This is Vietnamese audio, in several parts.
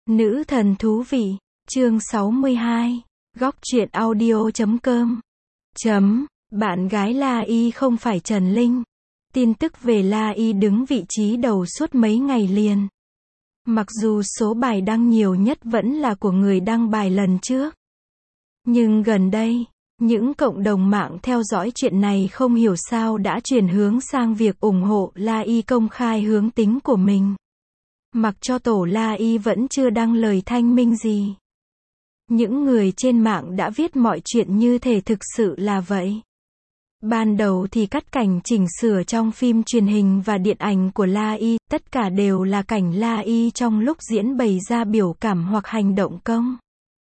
Nữ thần thú vị, chương 62, góc truyện audio.com. Bạn gái La Y không phải Trần Linh. Tin tức về La Y đứng vị trí đầu suốt mấy ngày liền. Mặc dù số bài đăng nhiều nhất vẫn là của người đăng bài lần trước. Nhưng gần đây, những cộng đồng mạng theo dõi chuyện này không hiểu sao đã chuyển hướng sang việc ủng hộ La Y công khai hướng tính của mình. Mặc cho tổ La Y vẫn chưa đăng lời thanh minh gì. Những người trên mạng đã viết mọi chuyện như thể thực sự là vậy. Ban đầu thì cắt cảnh chỉnh sửa trong phim truyền hình và điện ảnh của La Y, tất cả đều là cảnh La Y trong lúc diễn bày ra biểu cảm hoặc hành động công.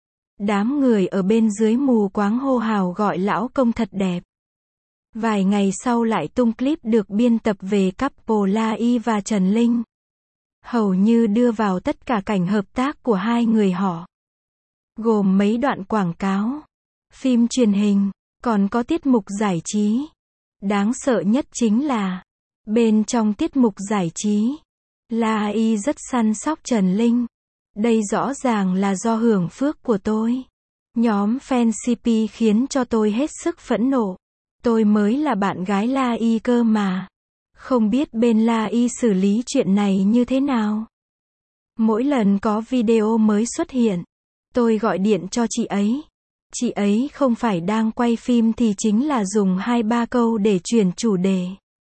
Đám người ở bên dưới mù quáng hô hào gọi lão công thật đẹp. Vài ngày sau lại tung clip được biên tập về couple La Y và Trần Linh. Hầu như đưa vào tất cả cảnh hợp tác của hai người họ. Gồm mấy đoạn quảng cáo, phim truyền hình, còn có tiết mục giải trí. Đáng sợ nhất chính là, bên trong tiết mục giải trí, La Y rất săn sóc Trần Linh. Đây rõ ràng là do hưởng phước của tôi. Nhóm fan CP khiến cho tôi hết sức phẫn nộ. Tôi mới là bạn gái La Y cơ mà. Không biết bên La Y xử lý chuyện này như thế nào. Mỗi lần có video mới xuất hiện, tôi gọi điện cho chị ấy. Chị ấy không phải đang quay phim thì chính là dùng 2-3 câu để chuyển chủ đề.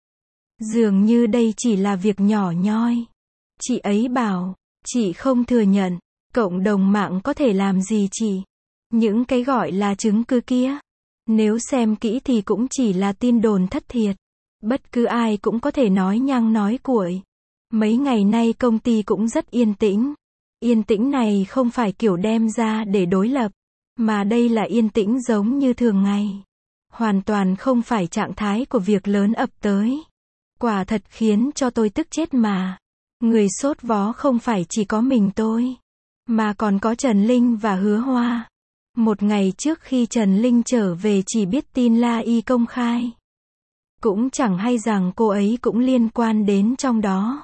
Dường như đây chỉ là việc nhỏ nhoi. Chị ấy bảo, chị không thừa nhận, cộng đồng mạng có thể làm gì chị? Những cái gọi là chứng cứ kia, nếu xem kỹ thì cũng chỉ là tin đồn thất thiệt. Bất cứ ai cũng có thể nói nhăng nói cuội. Mấy ngày nay công ty cũng rất yên tĩnh. Yên tĩnh này không phải kiểu đem ra để đối lập, mà đây là yên tĩnh giống như thường ngày. Hoàn toàn không phải trạng thái của việc lớn ập tới. Quả thật khiến cho tôi tức chết mà. Người sốt vó không phải chỉ có mình tôi, mà còn có Trần Linh và Hứa Hoa. Một ngày trước khi Trần Linh trở về chỉ biết tin La Y công khai. Cũng chẳng hay rằng cô ấy cũng liên quan đến trong đó.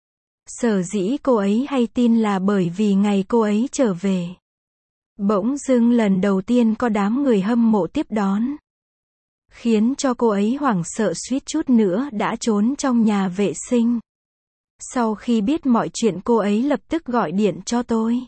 Sở dĩ cô ấy hay tin là bởi vì ngày cô ấy trở về, bỗng dưng lần đầu tiên có đám người hâm mộ tiếp đón. Khiến cho cô ấy hoảng sợ suýt chút nữa đã trốn trong nhà vệ sinh. Sau khi biết mọi chuyện cô ấy lập tức gọi điện cho tôi.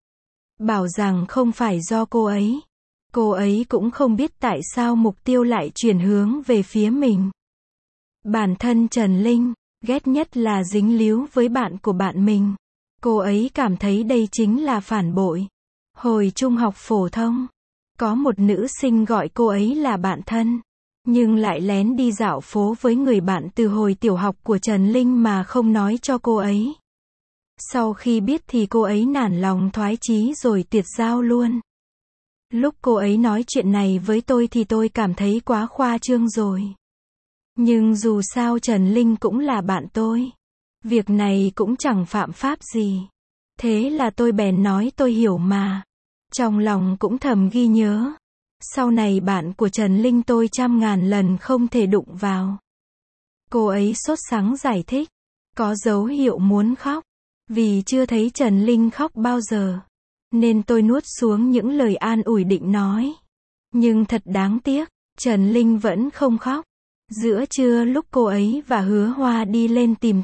Bảo rằng không phải do cô ấy. Cô ấy cũng không biết tại sao mục tiêu lại chuyển hướng về phía mình. Bản thân Trần Linh, ghét nhất là dính líu với bạn của bạn mình. Cô ấy cảm thấy đây chính là phản bội. Hồi trung học phổ thông, có một nữ sinh gọi cô ấy là bạn thân, nhưng lại lén đi dạo phố với người bạn từ hồi tiểu học của Trần Linh mà không nói cho cô ấy. Sau khi biết thì cô ấy nản lòng thoái chí rồi tuyệt giao luôn. Lúc cô ấy nói chuyện này với tôi thì tôi cảm thấy quá khoa trương rồi. Nhưng dù sao Trần Linh cũng là bạn tôi. Việc này cũng chẳng phạm pháp gì. Thế là tôi bèn nói tôi hiểu mà. Trong lòng cũng thầm ghi nhớ. Sau này bạn của Trần Linh tôi 100.000 lần không thể đụng vào. Cô ấy sốt sắng giải thích. Có dấu hiệu muốn khóc. Vì chưa thấy Trần Linh khóc bao giờ. Nên tôi nuốt xuống những lời an ủi định nói. Nhưng thật đáng tiếc, Trần Linh vẫn không khóc. Giữa trưa lúc cô ấy và Hứa Hoa đi lên tìm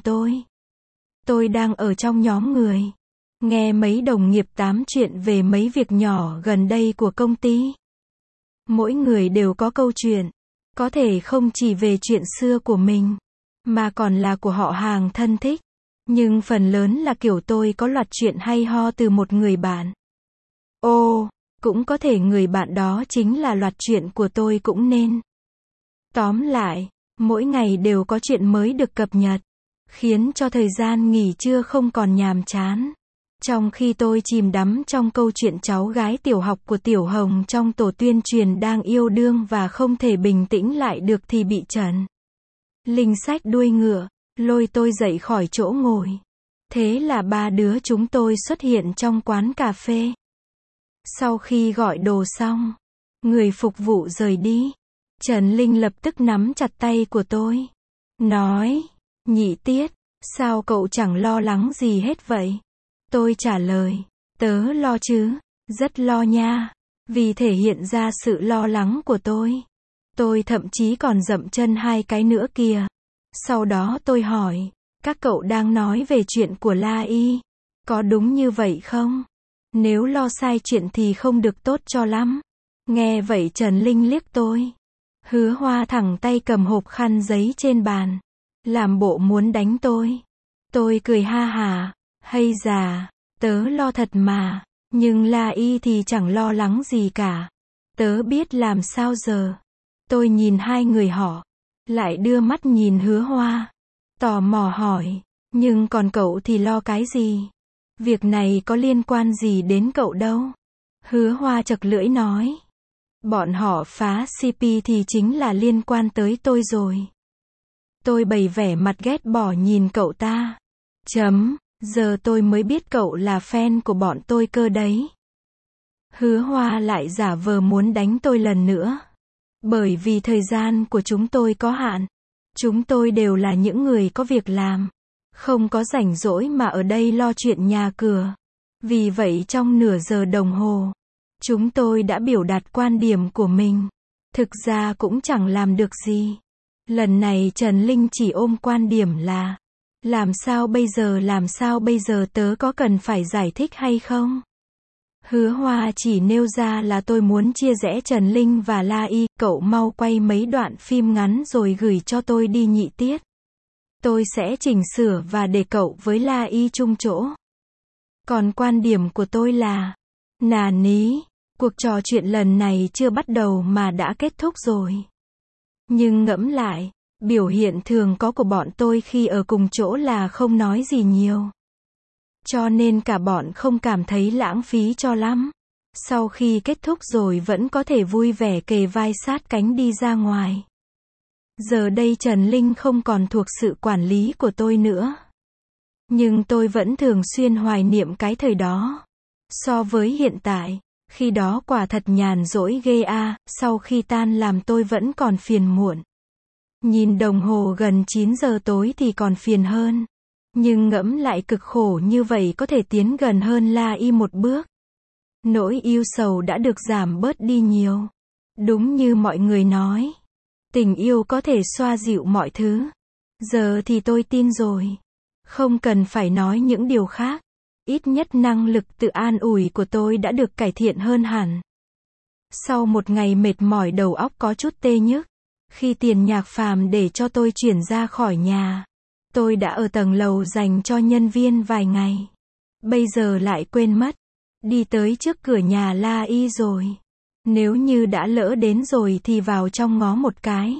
tôi đang ở trong nhóm người. Nghe mấy đồng nghiệp tám chuyện về mấy việc nhỏ gần đây của công ty. Mỗi người đều có câu chuyện. Có thể không chỉ về chuyện xưa của mình, mà còn là của họ hàng thân thích. Nhưng phần lớn là kiểu tôi có loạt chuyện hay ho từ một người bạn. Cũng có thể người bạn đó chính là loạt chuyện của tôi cũng nên. Tóm lại, mỗi ngày đều có chuyện mới được cập nhật, khiến cho thời gian nghỉ trưa không còn nhàm chán. Trong khi tôi chìm đắm trong câu chuyện cháu gái tiểu học của Tiểu Hồng trong tổ tuyên truyền đang yêu đương và không thể bình tĩnh lại được thì bị Trần Linh xách đuôi ngựa, lôi tôi dậy khỏi chỗ ngồi. Thế là ba đứa chúng tôi xuất hiện trong quán cà phê. Sau khi gọi đồ xong, người phục vụ rời đi. Trần Linh lập tức nắm chặt tay của tôi. Nói, Nhị Tiết, sao cậu chẳng lo lắng gì hết vậy? Tôi trả lời, Tớ lo chứ, rất lo nha. Vì thể hiện ra sự lo lắng của tôi thậm chí còn dậm chân 2 cái nữa kìa. Sau đó tôi hỏi, các cậu đang nói về chuyện của La Y, có đúng như vậy không? Nếu lo sai chuyện thì không được tốt cho lắm. Nghe vậy Trần Linh liếc tôi. Hứa Hoa thẳng tay cầm hộp khăn giấy trên bàn, làm bộ muốn đánh tôi. Tôi cười ha hả, hay già, tớ lo thật mà, nhưng La Y thì chẳng lo lắng gì cả. Tớ biết làm sao giờ. Tôi nhìn hai người họ, lại đưa mắt nhìn Hứa Hoa, tò mò hỏi, nhưng còn cậu thì lo cái gì? Việc này có liên quan gì đến cậu đâu. Hứa Hoa chậc lưỡi nói, bọn họ phá CP thì chính là liên quan tới tôi rồi. Tôi bày vẻ mặt ghét bỏ nhìn cậu ta. Giờ tôi mới biết cậu là fan của bọn tôi cơ đấy. Hứa Hoa lại giả vờ muốn đánh tôi lần nữa. Bởi vì thời gian của chúng tôi có hạn. Chúng tôi đều là những người có việc làm. Không có rảnh rỗi mà ở đây lo chuyện nhà cửa. Vì vậy trong nửa giờ đồng hồ, chúng tôi đã biểu đạt quan điểm của mình. Thực ra cũng chẳng làm được gì. Lần này Trần Linh chỉ ôm quan điểm là, làm sao bây giờ tớ có cần phải giải thích hay không? Hứa Hoa chỉ nêu ra là tôi muốn chia rẽ Trần Linh và La Y, cậu mau quay mấy đoạn phim ngắn rồi gửi cho tôi đi nhị tiết. Tôi sẽ chỉnh sửa và để cậu với La Y chung chỗ. Còn quan điểm của tôi là, nà ní, cuộc trò chuyện lần này chưa bắt đầu mà đã kết thúc rồi. Nhưng ngẫm lại, biểu hiện thường có của bọn tôi khi ở cùng chỗ là không nói gì nhiều. Cho nên cả bọn không cảm thấy lãng phí cho lắm. Sau khi kết thúc rồi vẫn có thể vui vẻ kề vai sát cánh đi ra ngoài. Giờ đây Trần Linh không còn thuộc sự quản lý của tôi nữa. Nhưng tôi vẫn thường xuyên hoài niệm cái thời đó. So với hiện tại, khi đó quả thật nhàn rỗi ghê a, sau khi tan làm tôi vẫn còn phiền muộn. Nhìn đồng hồ gần 9 giờ tối thì còn phiền hơn. Nhưng ngẫm lại cực khổ như vậy có thể tiến gần hơn La Y một bước. Nỗi yêu sầu đã được giảm bớt đi nhiều. Đúng như mọi người nói, tình yêu có thể xoa dịu mọi thứ. Giờ thì tôi tin rồi. Không cần phải nói những điều khác. Ít nhất năng lực tự an ủi của tôi đã được cải thiện hơn hẳn. Sau một ngày mệt mỏi đầu óc có chút tê nhức, khi tiền nhạc phàm để cho tôi chuyển ra khỏi nhà, tôi đã ở tầng lầu dành cho nhân viên vài ngày. Bây giờ lại quên mất. Đi tới trước cửa nhà La Y rồi. Nếu như đã lỡ đến rồi thì vào trong ngó một cái.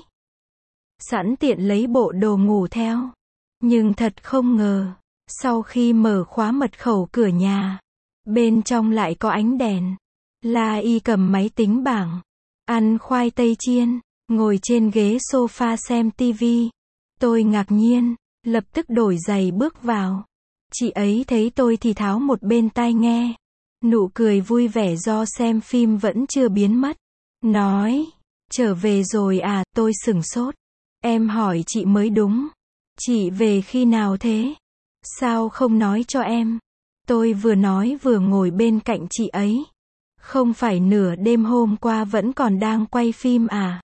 Sẵn tiện lấy bộ đồ ngủ theo. Nhưng thật không ngờ, sau khi mở khóa mật khẩu cửa nhà, bên trong lại có ánh đèn. La Y cầm máy tính bảng, ăn khoai tây chiên, ngồi trên ghế sofa xem tivi. Tôi ngạc nhiên, lập tức đổi giày bước vào. Chị ấy thấy tôi thì tháo một bên tai nghe. Nụ cười vui vẻ do xem phim vẫn chưa biến mất. Nói, trở về rồi à, tôi sửng sốt. Em hỏi chị mới đúng. Chị về khi nào thế? Sao không nói cho em? Tôi vừa nói vừa ngồi bên cạnh chị ấy. Không phải nửa đêm hôm qua vẫn còn đang quay phim à?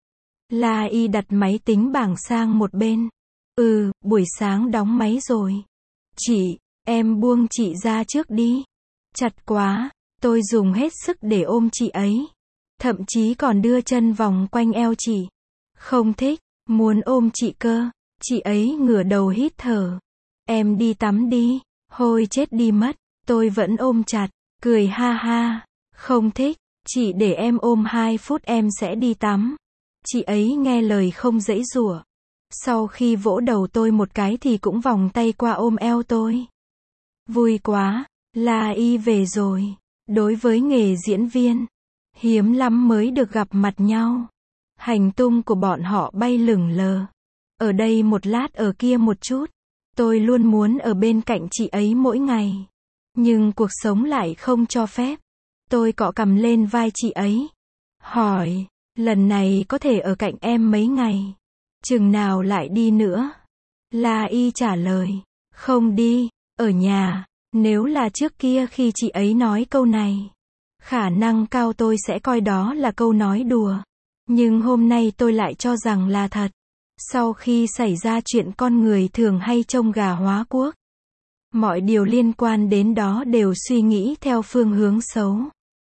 La Y đặt máy tính bảng sang một bên. Buổi sáng đóng máy rồi. Chị, em buông chị ra trước đi. Chặt quá, tôi dùng hết sức để ôm chị ấy. Thậm chí còn đưa chân vòng quanh eo chị. Không thích, muốn ôm chị cơ. Chị ấy ngửa đầu hít thở. Em đi tắm đi. Hôi chết đi mất. Tôi vẫn ôm chặt, cười ha ha. Không thích, chị để em ôm 2 phút em sẽ đi tắm. Chị ấy nghe lời không giãy giụa. Sau khi vỗ đầu tôi một cái thì cũng vòng tay qua ôm eo tôi. Vui quá, La Y về rồi. Đối với nghề diễn viên, hiếm lắm mới được gặp mặt nhau. Hành tung của bọn họ bay lửng lờ. Ở đây một lát ở kia một chút. Tôi luôn muốn ở bên cạnh chị ấy mỗi ngày. Nhưng cuộc sống lại không cho phép. Tôi cọ cằm lên vai chị ấy. Hỏi, lần này có thể ở cạnh em mấy ngày? Chừng nào lại đi nữa? La Y trả lời, không đi, ở nhà. Nếu là trước kia khi chị ấy nói câu này, khả năng cao tôi sẽ coi đó là câu nói đùa. Nhưng hôm nay tôi lại cho rằng là thật. Sau khi xảy ra chuyện con người thường hay trông gà hóa cuốc. Mọi điều liên quan đến đó đều suy nghĩ theo phương hướng xấu.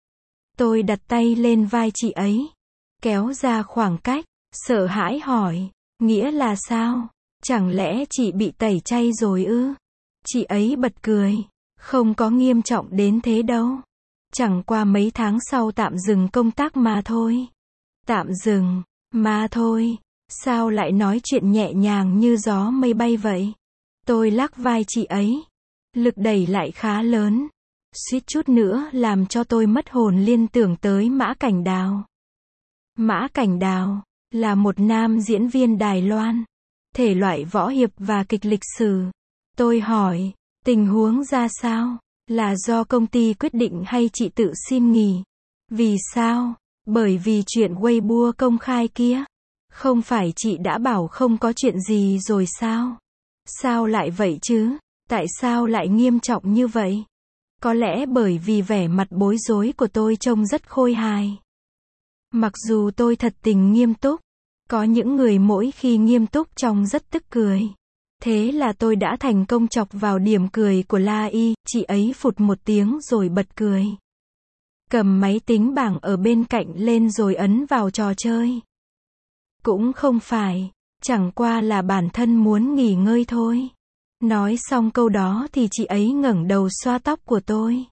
Tôi đặt tay lên vai chị ấy, kéo ra khoảng cách, sợ hãi hỏi, nghĩa là sao? Chẳng lẽ chị bị tẩy chay rồi ư? Chị ấy bật cười, không có nghiêm trọng đến thế đâu. Chẳng qua mấy tháng sau tạm dừng công tác mà thôi. Tạm dừng, mà thôi, sao lại nói chuyện nhẹ nhàng như gió mây bay vậy? Tôi lắc vai chị ấy, lực đẩy lại khá lớn, suýt chút nữa làm cho tôi mất hồn liên tưởng tới Mã Cảnh Đào. Mã Cảnh Đào là một nam diễn viên Đài Loan, thể loại võ hiệp và kịch lịch sử. Tôi hỏi, tình huống ra sao? Là do công ty quyết định hay chị tự xin nghỉ? Vì sao? Bởi vì chuyện Weibo công khai kia. Không phải chị đã bảo không có chuyện gì rồi sao? Sao lại vậy chứ? Tại sao lại nghiêm trọng như vậy? Có lẽ bởi vì vẻ mặt bối rối của tôi trông rất khôi hài. Mặc dù tôi thật tình nghiêm túc, có những người mỗi khi nghiêm túc trông rất tức cười. Thế là tôi đã thành công chọc vào điểm cười của La Y, chị ấy phụt một tiếng rồi bật cười. Cầm máy tính bảng ở bên cạnh lên rồi ấn vào trò chơi. Cũng không phải, chẳng qua là bản thân muốn nghỉ ngơi thôi. Nói xong câu đó thì chị ấy ngẩng đầu xoa tóc của tôi.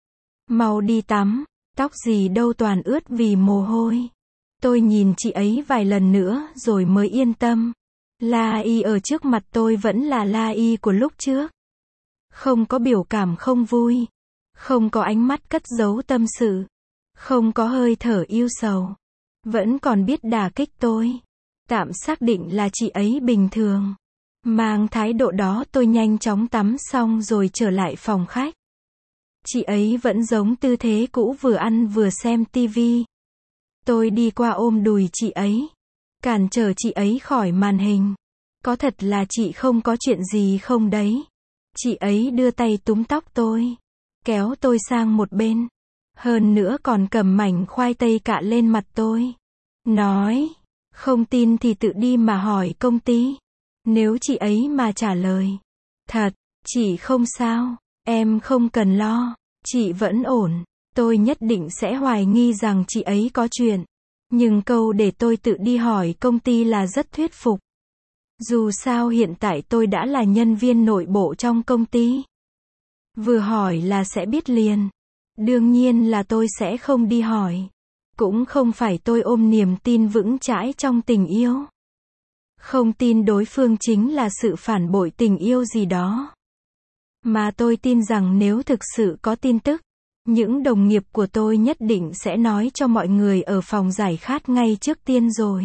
Mau đi tắm, tóc gì đâu toàn ướt vì mồ hôi. Tôi nhìn chị ấy vài lần nữa rồi mới yên tâm. La Y ở trước mặt tôi vẫn là La Y của lúc trước. Không có biểu cảm không vui. Không có ánh mắt cất giấu tâm sự. Không có hơi thở yêu sầu. Vẫn còn biết đả kích tôi. Tạm xác định là chị ấy bình thường. Mang thái độ đó tôi nhanh chóng tắm xong rồi trở lại phòng khách. Chị ấy vẫn giống tư thế cũ vừa ăn vừa xem tivi. Tôi đi qua ôm đùi chị ấy, cản trở chị ấy khỏi màn hình. Có thật là chị không có chuyện gì không đấy? Chị ấy đưa tay túm tóc tôi, kéo tôi sang một bên. Hơn nữa còn cầm mảnh khoai tây cạ lên mặt tôi. Nói, không tin thì tự đi mà hỏi công ty. Nếu chị ấy mà trả lời, thật, chị không sao, em không cần lo, chị vẫn ổn, tôi nhất định sẽ hoài nghi rằng chị ấy có chuyện. Nhưng câu để tôi tự đi hỏi công ty là rất thuyết phục. Dù sao hiện tại tôi đã là nhân viên nội bộ trong công ty. Vừa hỏi là sẽ biết liền. Đương nhiên là tôi sẽ không đi hỏi. Cũng không phải tôi ôm niềm tin vững chãi trong tình yêu. Không tin đối phương chính là sự phản bội tình yêu gì đó. Mà tôi tin rằng nếu thực sự có tin tức, những đồng nghiệp của tôi nhất định sẽ nói cho mọi người ở phòng giải khát ngay trước tiên rồi.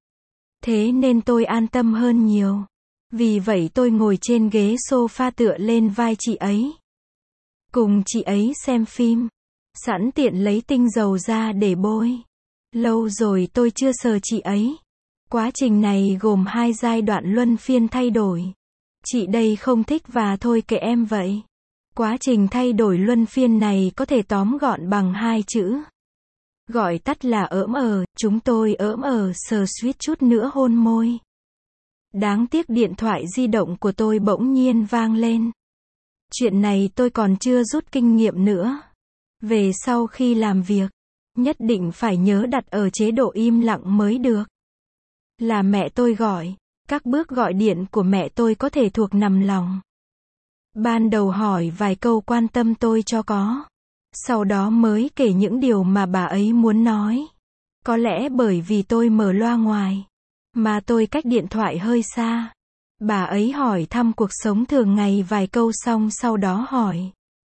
Thế nên tôi an tâm hơn nhiều. Vì vậy tôi ngồi trên ghế sofa tựa lên vai chị ấy. Cùng chị ấy xem phim. Sẵn tiện lấy tinh dầu ra để bôi. Lâu rồi tôi chưa sờ chị ấy. Quá trình này gồm 2 giai đoạn luân phiên thay đổi. Chị đây không thích và thôi kệ em vậy. Quá trình thay đổi luân phiên này có thể tóm gọn bằng 2 chữ. Gọi tắt là chúng tôi sờ suýt chút nữa hôn môi. Đáng tiếc điện thoại di động của tôi bỗng nhiên vang lên. Chuyện này tôi còn chưa rút kinh nghiệm nữa. Về sau khi làm việc, nhất định phải nhớ đặt ở chế độ im lặng mới được. Là mẹ tôi gọi, các bước gọi điện của mẹ tôi có thể thuộc nằm lòng. Ban đầu hỏi vài câu quan tâm tôi cho có. Sau đó mới kể những điều mà bà ấy muốn nói. Có lẽ bởi vì tôi mở loa ngoài, mà tôi cách điện thoại hơi xa. Bà ấy hỏi thăm cuộc sống thường ngày vài câu xong sau đó hỏi.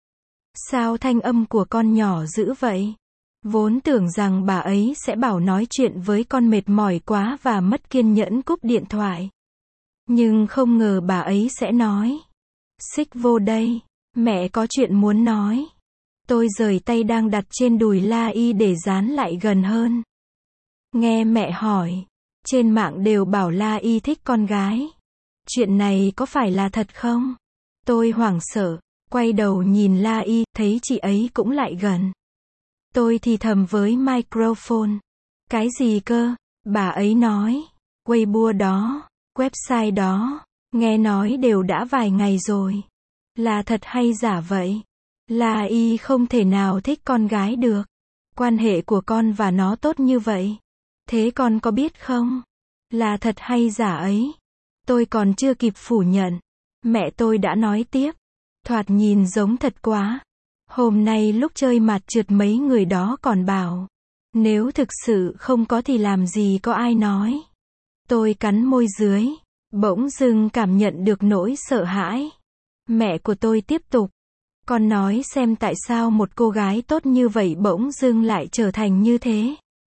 Sao thanh âm của con nhỏ dữ vậy? Vốn tưởng rằng bà ấy sẽ bảo nói chuyện với con mệt mỏi quá và mất kiên nhẫn cúp điện thoại. Nhưng không ngờ bà ấy sẽ nói. Xích vô đây, mẹ có chuyện muốn nói. Tôi rời tay đang đặt trên đùi La Y để dán lại gần hơn. Nghe mẹ hỏi, trên mạng đều bảo La Y thích con gái. Chuyện này có phải là thật không? Tôi hoảng sợ, Quay đầu nhìn La Y, thấy chị ấy cũng lại gần. Tôi thì thầm với microphone. Cái gì cơ? Bà ấy nói. Weibo đó, website đó, nghe nói đều đã vài ngày rồi. Là thật hay giả vậy? La Y không thể nào thích con gái được. Quan hệ của con và nó tốt như vậy. Thế con có biết không? Là thật hay giả ấy? Tôi còn chưa kịp phủ nhận. Mẹ tôi đã nói tiếp. Thoạt nhìn giống thật quá. Hôm nay lúc chơi mặt trượt mấy người đó còn bảo. Nếu thực sự không có thì làm gì có ai nói. Tôi cắn môi dưới. Bỗng dưng cảm nhận được nỗi sợ hãi. Mẹ của tôi tiếp tục. Con nói xem tại sao một cô gái tốt như vậy bỗng dưng lại trở thành như thế.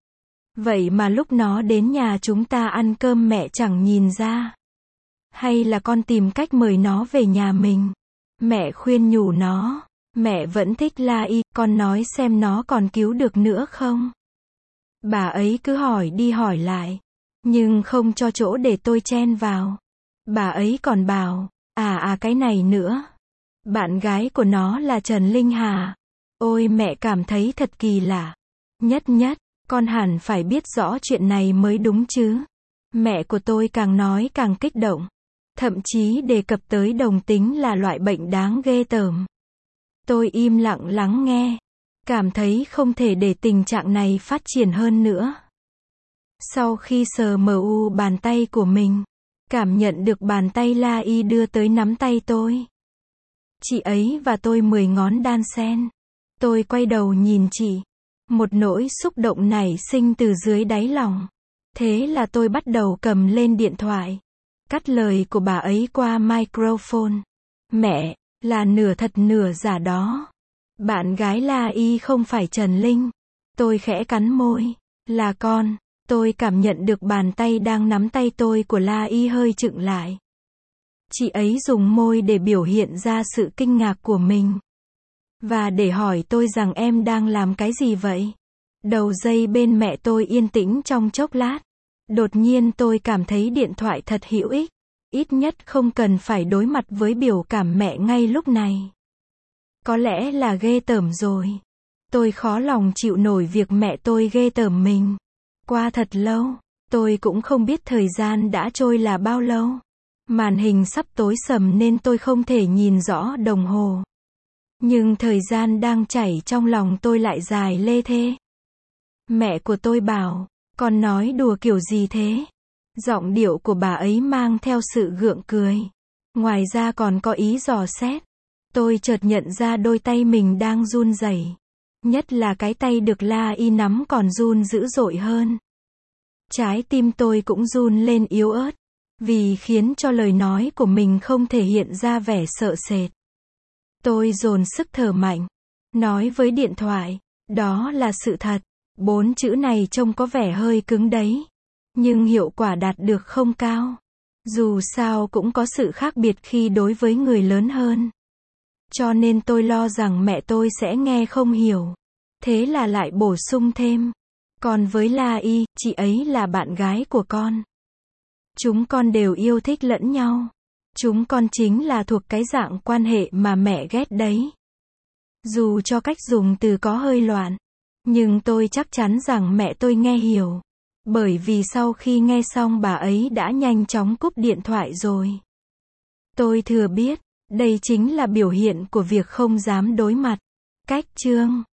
Vậy mà lúc nó đến nhà chúng ta ăn cơm mẹ chẳng nhìn ra. Hay là con tìm cách mời nó về nhà mình. Mẹ khuyên nhủ nó. Mẹ vẫn thích La Y, con nói xem nó còn cứu được nữa không? Bà ấy cứ hỏi đi hỏi lại. Nhưng không cho chỗ để tôi chen vào. Bà ấy còn bảo, cái này nữa. Bạn gái của nó là Trần Linh Hà. Ôi mẹ cảm thấy thật kỳ lạ. Nhất, con hẳn phải biết rõ chuyện này mới đúng chứ. Mẹ của tôi càng nói càng kích động. Thậm chí đề cập tới đồng tính là loại bệnh đáng ghê tởm. Tôi im lặng lắng nghe. Cảm thấy không thể để tình trạng này phát triển hơn nữa. Sau khi sờ mu bàn tay của mình, cảm nhận được bàn tay La Y đưa tới nắm tay tôi. Chị ấy và tôi 10 ngón đan xen. Tôi quay đầu nhìn chị. Một nỗi xúc động nảy sinh từ dưới đáy lòng. Thế là tôi bắt đầu cầm lên điện thoại. Cắt lời của bà ấy qua microphone. Mẹ, là nửa thật nửa giả đó. Bạn gái La Y không phải Trần Linh. Tôi khẽ cắn môi. Là con. Tôi cảm nhận được bàn tay đang nắm tay tôi của La Y hơi chững lại. Chị ấy dùng môi để biểu hiện ra sự kinh ngạc của mình. Và để hỏi tôi rằng em đang làm cái gì vậy? Đầu dây bên mẹ tôi yên tĩnh trong chốc lát. Đột nhiên tôi cảm thấy điện thoại thật hữu ích. Ít nhất không cần phải đối mặt với biểu cảm mẹ ngay lúc này. Có lẽ là ghê tởm rồi. Tôi khó lòng chịu nổi việc mẹ tôi ghê tởm mình. Qua thật lâu, tôi cũng không biết thời gian đã trôi là bao lâu. Màn hình sắp tối sầm nên tôi không thể nhìn rõ đồng hồ. Nhưng thời gian đang chảy trong lòng tôi lại dài lê thê. Mẹ của tôi bảo, con nói đùa kiểu gì thế? Giọng điệu của bà ấy mang theo sự gượng cười. Ngoài ra còn có ý dò xét. Tôi chợt nhận ra đôi tay mình đang run rẩy. Nhất là cái tay được La Y nắm còn run dữ dội hơn. Trái tim tôi cũng run lên yếu ớt. Vì khiến cho lời nói của mình không thể hiện ra vẻ sợ sệt. Tôi dồn sức thở mạnh. Nói với điện thoại. Đó là sự thật. 4 chữ này trông có vẻ hơi cứng đấy. Nhưng hiệu quả đạt được không cao. Dù sao cũng có sự khác biệt khi đối với người lớn hơn. Cho nên tôi lo rằng mẹ tôi sẽ nghe không hiểu. Thế là lại bổ sung thêm. Còn với La Y, chị ấy là bạn gái của con. Chúng con đều yêu thích lẫn nhau. Chúng con chính là thuộc cái dạng quan hệ mà mẹ ghét đấy. Dù cho cách dùng từ có hơi loạn. Nhưng tôi chắc chắn rằng mẹ tôi nghe hiểu. Bởi vì sau khi nghe xong bà ấy đã nhanh chóng cúp điện thoại rồi. Tôi thừa biết, đây chính là biểu hiện của việc không dám đối mặt. Cách chương